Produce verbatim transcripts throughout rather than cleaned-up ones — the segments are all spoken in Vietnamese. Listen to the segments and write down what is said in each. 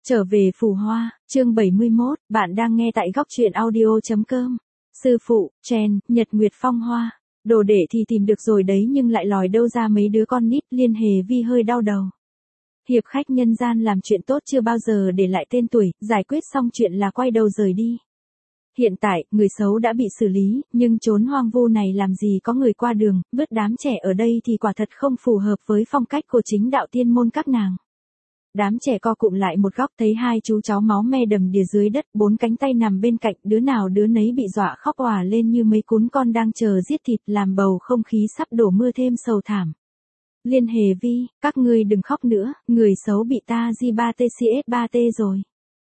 Trở về Phù Hoa, chương bảy mươi mốt, bạn đang nghe tại góc truyện audio.com. Sư phụ, Chen, Nhật Nguyệt Phong Hoa. Đồ đệ thì tìm được rồi đấy nhưng lại lòi đâu ra mấy đứa con nít. Liên Hề Vi hơi đau đầu. Hiệp khách nhân gian làm chuyện tốt chưa bao giờ để lại tên tuổi, giải quyết xong chuyện là quay đầu rời đi. Hiện tại, người xấu đã bị xử lý, nhưng chốn hoang vu này làm gì có người qua đường, vứt đám trẻ ở đây thì quả thật không phù hợp với phong cách của chính đạo tiên môn các nàng. Đám trẻ co cụm lại một góc thấy hai chú cháu máu me đầm đìa dưới đất, bốn cánh tay nằm bên cạnh, đứa nào đứa nấy bị dọa khóc òa lên như mấy cún con đang chờ giết thịt, làm bầu không khí sắp đổ mưa thêm sầu thảm. Liên Hề Vi, các ngươi đừng khóc nữa, người xấu bị ta gi ba tê xê ét ba tê rồi.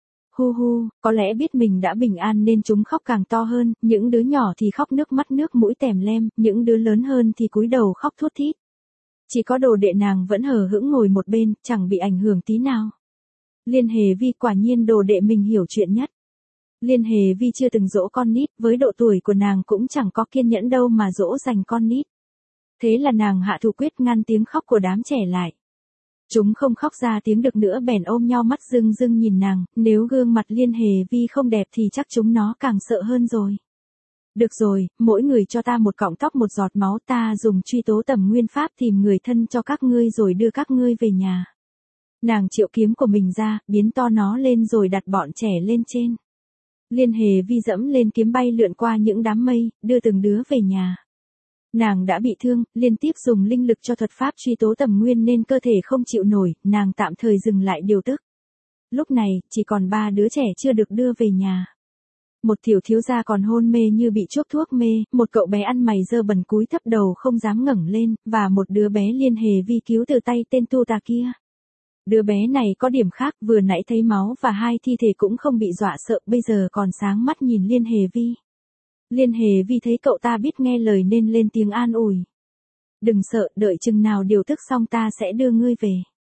Hu hu, có lẽ biết mình đã bình an nên chúng khóc càng to hơn, những đứa nhỏ thì khóc nước mắt nước mũi tèm lem, những đứa lớn hơn thì cúi đầu khóc thút thít. Chỉ có đồ đệ nàng vẫn hờ hững ngồi một bên, chẳng bị ảnh hưởng tí nào. Liên Hề Vi, quả nhiên đồ đệ mình hiểu chuyện nhất. Liên Hề Vi chưa từng dỗ con nít, với độ tuổi của nàng cũng chẳng có kiên nhẫn đâu mà dỗ dành con nít. Thế là nàng hạ thủ quyết ngăn tiếng khóc của đám trẻ lại. Chúng không khóc ra tiếng được nữa bèn ôm nhau mắt rưng rưng nhìn nàng, nếu gương mặt Liên Hề Vi không đẹp thì chắc chúng nó càng sợ hơn rồi. Được rồi, mỗi người cho ta một cọng tóc một giọt máu, ta dùng truy tố tầm nguyên pháp tìm người thân cho các ngươi rồi đưa các ngươi về nhà. Nàng triệu kiếm của mình ra, biến to nó lên rồi đặt bọn trẻ lên trên. Liên Hề Vi dẫm lên kiếm bay lượn qua những đám mây, đưa từng đứa về nhà. Nàng đã bị thương, liên tiếp dùng linh lực cho thuật pháp truy tố tầm nguyên nên cơ thể không chịu nổi, nàng tạm thời dừng lại điều tức. Lúc này, chỉ còn ba đứa trẻ chưa được đưa về nhà. Một tiểu thiếu gia còn hôn mê như bị chuốc thuốc mê, một cậu bé ăn mày dơ bẩn cúi thấp đầu không dám ngẩng lên, và một đứa bé Liên Hề Vi cứu từ tay tên tu tà kia. Đứa bé này có điểm khác, vừa nãy thấy máu và hai thi thể cũng không bị dọa sợ, bây giờ còn sáng mắt nhìn Liên Hề Vi. Liên Hề Vi thấy cậu ta biết nghe lời nên lên tiếng an ủi. Đừng sợ, đợi chừng nào điều tức xong ta sẽ đưa ngươi về.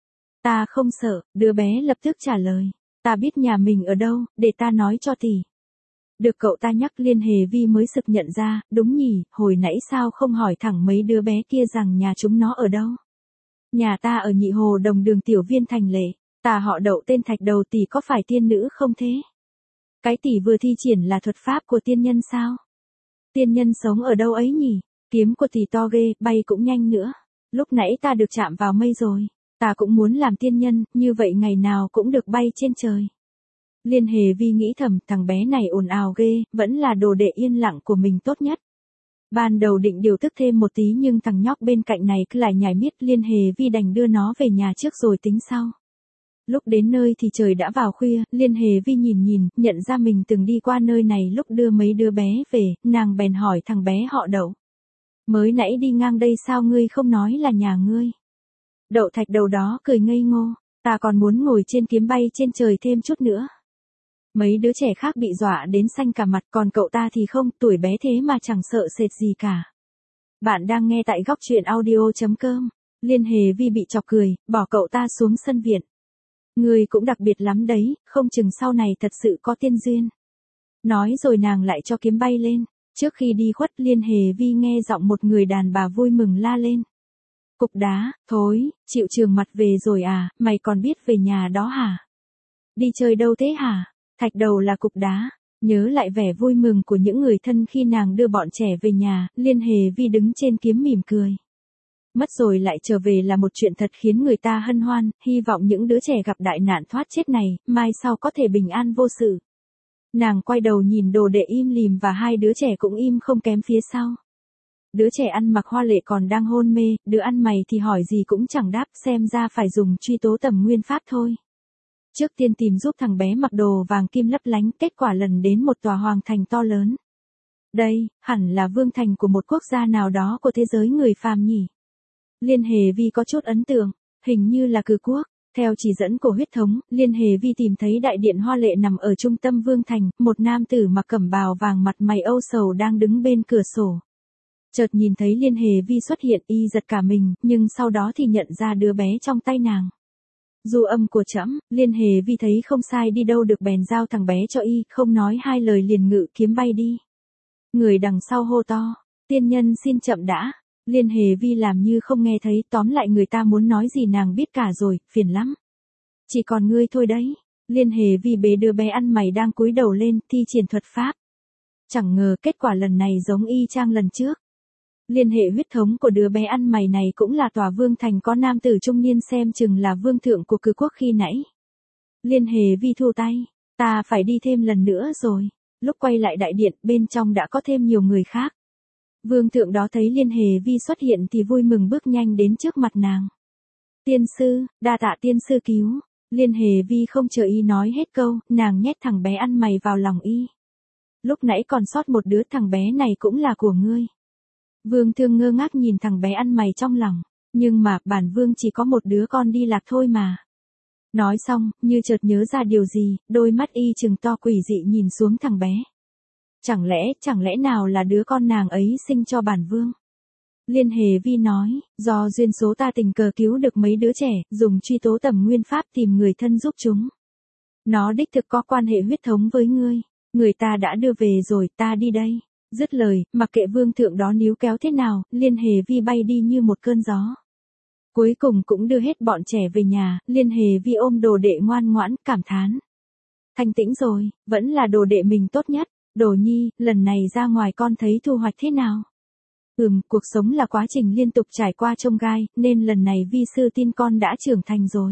Ta không sợ, đứa bé lập tức trả lời. Ta biết nhà mình ở đâu, để ta nói cho tỷ. Được cậu ta nhắc Liên Hề Vi mới sực nhận ra, đúng nhỉ, hồi nãy sao không hỏi thẳng mấy đứa bé kia rằng nhà chúng nó ở đâu. Nhà ta ở Nhị Hồ Đồng đường tiểu viên Thành Lệ, ta họ Đậu tên Thạch Đầu, tỷ có phải tiên nữ không thế? Cái tỷ vừa thi triển là thuật pháp của tiên nhân sao? Tiên nhân sống ở đâu ấy nhỉ? Kiếm của tỷ to ghê, bay cũng nhanh nữa. Lúc nãy ta được chạm vào mây rồi, ta cũng muốn làm tiên nhân, như vậy ngày nào cũng được bay trên trời. Liên Hề Vi nghĩ thầm, thằng bé này ồn ào ghê, vẫn là đồ đệ yên lặng của mình tốt nhất. Ban đầu định điều tức thêm một tí nhưng thằng nhóc bên cạnh này cứ lại nhảy miết, Liên Hề Vi đành đưa nó về nhà trước rồi tính sau. Lúc đến nơi thì trời đã vào khuya, Liên Hề Vi nhìn nhìn, nhận ra mình từng đi qua nơi này lúc đưa mấy đứa bé về, nàng bèn hỏi thằng bé họ Đậu. Mới nãy đi ngang đây sao ngươi không nói là nhà ngươi? Đậu Thạch Đầu đó cười ngây ngô, ta còn muốn ngồi trên kiếm bay trên trời thêm chút nữa. Mấy đứa trẻ khác bị dọa đến xanh cả mặt, còn cậu ta thì không, tuổi bé thế mà chẳng sợ sệt gì cả. Bạn đang nghe tại góc truyện audio.com. Liên Hề Vi bị chọc cười, bỏ cậu ta xuống sân viện. Người cũng đặc biệt lắm đấy, không chừng sau này thật sự có tiên duyên. Nói rồi nàng lại cho kiếm bay lên. Trước khi đi khuất, Liên Hề Vi nghe giọng một người đàn bà vui mừng la lên. Cục đá, thối, chịu trường mặt về rồi à, mày còn biết về nhà đó hả? Đi chơi đâu thế hả? Thạch Đầu là cục đá. Nhớ lại vẻ vui mừng của những người thân khi nàng đưa bọn trẻ về nhà, Liên Hề Vi đứng trên kiếm mỉm cười. Mất rồi lại trở về là một chuyện thật khiến người ta hân hoan, hy vọng những đứa trẻ gặp đại nạn thoát chết này, mai sau có thể bình an vô sự. Nàng quay đầu nhìn đồ đệ im lìm và hai đứa trẻ cũng im không kém phía sau. Đứa trẻ ăn mặc hoa lệ còn đang hôn mê, đứa ăn mày thì hỏi gì cũng chẳng đáp, xem ra phải dùng truy tố tầm nguyên pháp thôi. Trước tiên tìm giúp thằng bé mặc đồ vàng kim lấp lánh, kết quả lần đến một tòa hoàng thành to lớn. Đây, hẳn là vương thành của một quốc gia nào đó của thế giới người phàm nhỉ. Liên Hề Vi có chút ấn tượng, hình như là Cử quốc. Theo chỉ dẫn của huyết thống, Liên Hề Vi tìm thấy đại điện hoa lệ nằm ở trung tâm vương thành, một nam tử mặc cẩm bào vàng mặt mày âu sầu đang đứng bên cửa sổ. Chợt nhìn thấy Liên Hề Vi xuất hiện, y giật cả mình, nhưng sau đó thì nhận ra đứa bé trong tay nàng. Du âm của trẫm, Liên Hề Vi thấy không sai đi đâu được bèn giao thằng bé cho y, không nói hai lời liền ngự kiếm bay đi. Người đằng sau hô to, tiên nhân xin chậm đã. Liên Hề Vi làm như không nghe thấy, tóm lại người ta muốn nói gì nàng biết cả rồi, phiền lắm. Chỉ còn ngươi thôi đấy. Liên Hề Vi bế đứa bé ăn mày đang cúi đầu lên, thi triển thuật pháp. Chẳng ngờ kết quả lần này giống y chang lần trước. Liên hệ huyết thống của đứa bé ăn mày này cũng là tòa vương thành có nam tử trung niên xem chừng là vương thượng của cử quốc khi nãy. Liên Hề Vi thu tay, ta phải đi thêm lần nữa rồi. Lúc quay lại đại điện, bên trong đã có thêm nhiều người khác. Vương thượng đó thấy Liên Hề Vi xuất hiện thì vui mừng bước nhanh đến trước mặt nàng. Tiên sư, đa tạ tiên sư cứu. Liên Hề Vi không chờ y nói hết câu, nàng nhét thằng bé ăn mày vào lòng y. Lúc nãy còn sót một đứa, thằng bé này cũng là của ngươi. Vương Thương ngơ ngác nhìn thằng bé ăn mày trong lòng, nhưng mà bản vương chỉ có một đứa con đi lạc thôi mà. Nói xong, như chợt nhớ ra điều gì, đôi mắt y trừng to quỷ dị nhìn xuống thằng bé. Chẳng lẽ, chẳng lẽ nào là đứa con nàng ấy sinh cho bản vương? Liên Hề Vi nói, do duyên số ta tình cờ cứu được mấy đứa trẻ, dùng truy tố tầm nguyên pháp tìm người thân giúp chúng. Nó đích thực có quan hệ huyết thống với ngươi, người ta đã đưa về rồi, ta đi đây. Dứt lời, mặc kệ vương thượng đó níu kéo thế nào, Liên Hề Vi bay đi như một cơn gió. Cuối cùng cũng đưa hết bọn trẻ về nhà, Liên Hề Vi ôm đồ đệ ngoan ngoãn, cảm thán. Thanh tĩnh rồi, vẫn là đồ đệ mình tốt nhất. Đồ nhi, lần này ra ngoài con thấy thu hoạch thế nào? Ừm, cuộc sống là quá trình liên tục trải qua chông gai, nên lần này vi sư tin con đã trưởng thành rồi.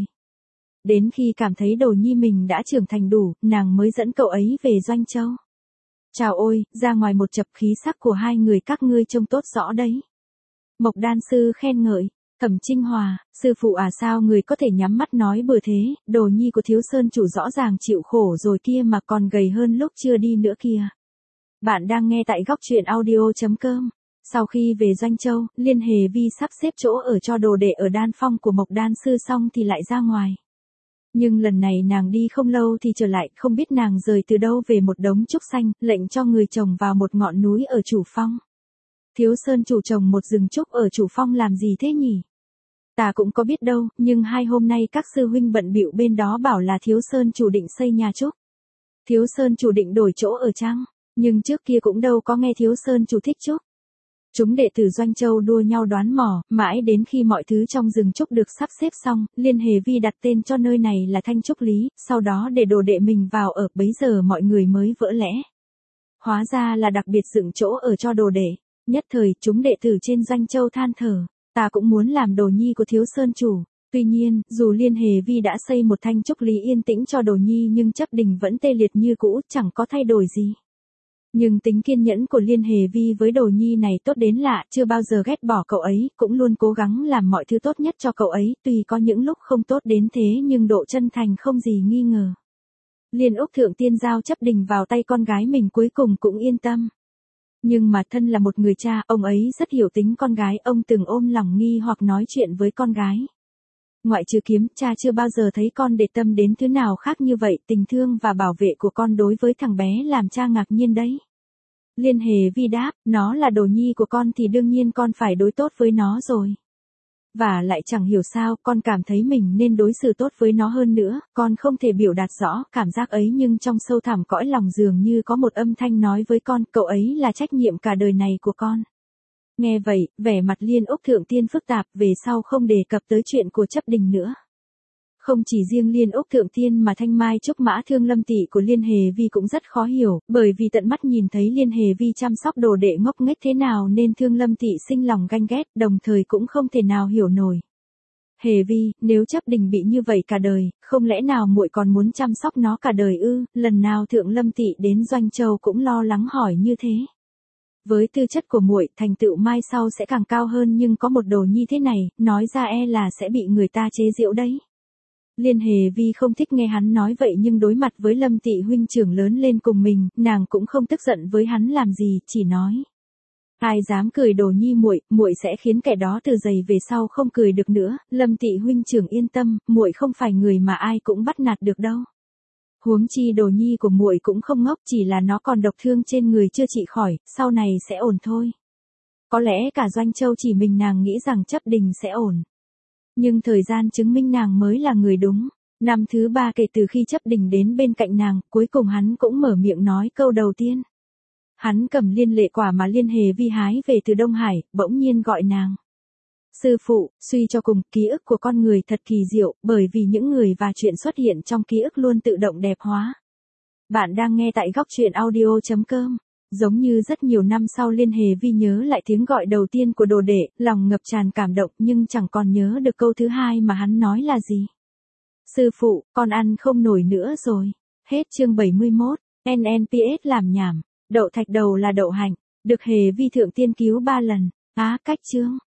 Đến khi cảm thấy đồ nhi mình đã trưởng thành đủ, nàng mới dẫn cậu ấy về Doanh Châu. Chào ôi, ra ngoài một chập khí sắc của hai người các ngươi trông tốt rõ đấy. Mộc đan sư khen ngợi, Thẩm Trinh Hòa, sư phụ à sao người có thể nhắm mắt nói bừa thế, đồ nhi của thiếu sơn chủ rõ ràng chịu khổ rồi kia mà còn gầy hơn lúc chưa đi nữa kìa. Bạn đang nghe tại góc truyện audio.com. Sau khi về Doanh Châu, Liên Hề Vi sắp xếp chỗ ở cho đồ đệ ở đan phong của Mộc đan sư xong thì lại ra ngoài. Nhưng lần này nàng đi không lâu thì trở lại, không biết nàng rời từ đâu về một đống trúc xanh, lệnh cho người trồng vào một ngọn núi ở Chủ Phong. Thiếu sơn chủ trồng một rừng trúc ở Chủ Phong làm gì thế nhỉ? Ta cũng có biết đâu, nhưng hai hôm nay các sư huynh bận bịu bên đó bảo là thiếu sơn chủ định xây nhà trúc. Thiếu sơn chủ định đổi chỗ ở chăng? Nhưng trước kia cũng đâu có nghe thiếu sơn chủ thích trúc. Chúng đệ tử Doanh Châu đua nhau đoán mò, mãi đến khi mọi thứ trong rừng trúc được sắp xếp xong, Liên Hề Vi đặt tên cho nơi này là Thanh Trúc Lý, sau đó để đồ đệ mình vào ở, bấy giờ mọi người mới vỡ lẽ. Hóa ra là đặc biệt dựng chỗ ở cho đồ đệ. Nhất thời, chúng đệ tử trên Doanh Châu than thở, ta cũng muốn làm đồ nhi của thiếu sơn chủ. Tuy nhiên, dù Liên Hề Vi đã xây một Thanh Trúc Lý yên tĩnh cho đồ nhi nhưng chấp đình vẫn tê liệt như cũ, chẳng có thay đổi gì. Nhưng tính kiên nhẫn của Liên Hề Vi với đồ nhi này tốt đến lạ, chưa bao giờ ghét bỏ cậu ấy, cũng luôn cố gắng làm mọi thứ tốt nhất cho cậu ấy, tuy có những lúc không tốt đến thế nhưng độ chân thành không gì nghi ngờ. Liên Úc Thượng Tiên giao chấp đình vào tay con gái mình cuối cùng cũng yên tâm. Nhưng mà thân là một người cha, ông ấy rất hiểu tính con gái, ông từng ôm lòng nghi hoặc nói chuyện với con gái. Ngoại trừ kiếm, cha chưa bao giờ thấy con để tâm đến thứ nào khác như vậy, tình thương và bảo vệ của con đối với thằng bé làm cha ngạc nhiên đấy. Liên Hề Vi đáp, nó là đồ nhi của con thì đương nhiên con phải đối tốt với nó rồi. Và lại chẳng hiểu sao, con cảm thấy mình nên đối xử tốt với nó hơn nữa, con không thể biểu đạt rõ cảm giác ấy nhưng trong sâu thẳm cõi lòng dường như có một âm thanh nói với con, cậu ấy là trách nhiệm cả đời này của con. Nghe vậy, vẻ mặt Liên Úc Thượng Tiên phức tạp, về sau không đề cập tới chuyện của chấp đình nữa. Không chỉ riêng Liên Úc Thượng Tiên mà Thanh Mai Trúc Mã Thương Lâm Tỵ của Liên Hề Vi cũng rất khó hiểu, bởi vì tận mắt nhìn thấy Liên Hề Vi chăm sóc đồ đệ ngốc nghếch thế nào nên Thương Lâm Tỵ sinh lòng ganh ghét, đồng thời cũng không thể nào hiểu nổi. Hề Vi, nếu chấp đình bị như vậy cả đời, không lẽ nào muội còn muốn chăm sóc nó cả đời ư? Lần nào Thượng Lâm Tỵ đến Doanh Châu cũng lo lắng hỏi như thế. Với tư chất của muội, thành tựu mai sau sẽ càng cao hơn, nhưng có một đồ nhi thế này, nói ra e là sẽ bị người ta chế giễu đấy. Liên Hề Vi không thích nghe hắn nói vậy nhưng đối mặt với Lâm Tỵ huynh trưởng lớn lên cùng mình, nàng cũng không tức giận với hắn làm gì, chỉ nói: ai dám cười đồ nhi muội, muội sẽ khiến kẻ đó từ giày về sau không cười được nữa. Lâm Tỵ huynh trưởng yên tâm, muội không phải người mà ai cũng bắt nạt được đâu. Huống chi đồ nhi của muội cũng không ngốc, chỉ là nó còn độc thương trên người chưa trị khỏi, sau này sẽ ổn thôi. Có lẽ cả Doanh Châu chỉ mình nàng nghĩ rằng chấp đình sẽ ổn. Nhưng thời gian chứng minh nàng mới là người đúng. Năm thứ ba kể từ khi chấp đình đến bên cạnh nàng, cuối cùng hắn cũng mở miệng nói câu đầu tiên. Hắn cầm liên lệ quả mà Liên Hề Vi hái về từ Đông Hải, bỗng nhiên gọi nàng. Sư phụ, suy cho cùng, ký ức của con người thật kỳ diệu, bởi vì những người và chuyện xuất hiện trong ký ức luôn tự động đẹp hóa. Bạn đang nghe tại góc chuyện audio.com. Giống như rất nhiều năm sau Liên Hề Vi nhớ lại tiếng gọi đầu tiên của đồ đệ, lòng ngập tràn cảm động nhưng chẳng còn nhớ được câu thứ hai mà hắn nói là gì. Sư phụ, con ăn không nổi nữa rồi. Hết chương bảy mươi mốt, en en pê ét làm nhảm, đậu thạch đầu là đậu hạnh, được Hề Vi thượng tiên cứu ba lần. Á, cách chương.